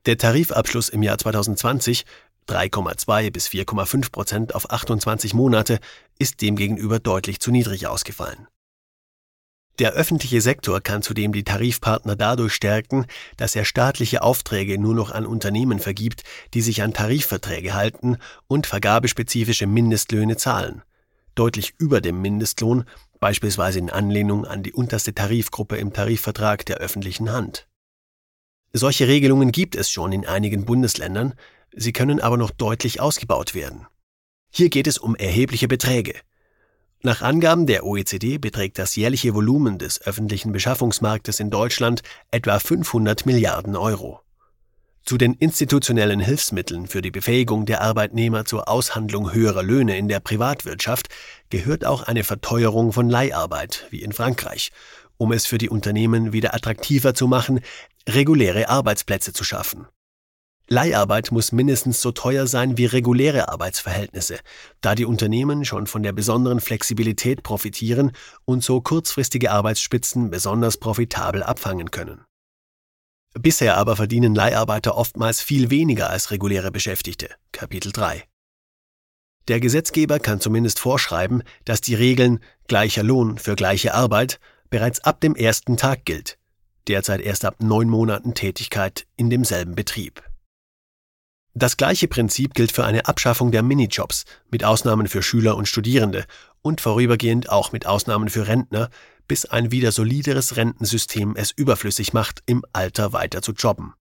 Der Tarifabschluss im Jahr 2020, 3,2 bis 4,5% auf 28 Monate, ist demgegenüber deutlich zu niedrig ausgefallen. Der öffentliche Sektor kann zudem die Tarifpartner dadurch stärken, dass er staatliche Aufträge nur noch an Unternehmen vergibt, die sich an Tarifverträge halten und vergabespezifische Mindestlöhne zahlen, deutlich über dem Mindestlohn, beispielsweise in Anlehnung an die unterste Tarifgruppe im Tarifvertrag der öffentlichen Hand. Solche Regelungen gibt es schon in einigen Bundesländern, sie können aber noch deutlich ausgebaut werden. Hier geht es um erhebliche Beträge. Nach Angaben der OECD beträgt das jährliche Volumen des öffentlichen Beschaffungsmarktes in Deutschland etwa 500 Milliarden Euro. Zu den institutionellen Hilfsmitteln für die Befähigung der Arbeitnehmer zur Aushandlung höherer Löhne in der Privatwirtschaft gehört auch eine Verteuerung von Leiharbeit, wie in Frankreich, um es für die Unternehmen wieder attraktiver zu machen, reguläre Arbeitsplätze zu schaffen. Leiharbeit muss mindestens so teuer sein wie reguläre Arbeitsverhältnisse, da die Unternehmen schon von der besonderen Flexibilität profitieren und so kurzfristige Arbeitsspitzen besonders profitabel abfangen können. Bisher aber verdienen Leiharbeiter oftmals viel weniger als reguläre Beschäftigte, Kapitel 3. Der Gesetzgeber kann zumindest vorschreiben, dass die Regeln gleicher Lohn für gleiche Arbeit bereits ab dem ersten Tag gilt, derzeit erst ab 9 Monaten Tätigkeit in demselben Betrieb. Das gleiche Prinzip gilt für eine Abschaffung der Minijobs, mit Ausnahmen für Schüler und Studierende und vorübergehend auch mit Ausnahmen für Rentner, bis ein wieder solideres Rentensystem es überflüssig macht, im Alter weiter zu jobben.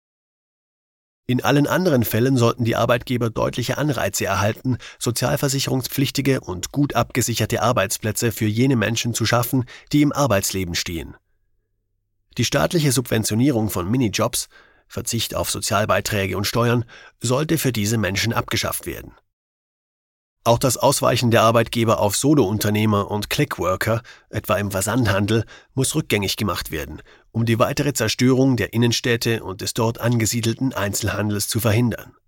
In allen anderen Fällen sollten die Arbeitgeber deutliche Anreize erhalten, sozialversicherungspflichtige und gut abgesicherte Arbeitsplätze für jene Menschen zu schaffen, die im Arbeitsleben stehen. Die staatliche Subventionierung von Minijobs, Verzicht auf Sozialbeiträge und Steuern, sollte für diese Menschen abgeschafft werden. Auch das Ausweichen der Arbeitgeber auf Solounternehmer und Clickworker, etwa im Versandhandel, muss rückgängig gemacht werden, um die weitere Zerstörung der Innenstädte und des dort angesiedelten Einzelhandels zu verhindern.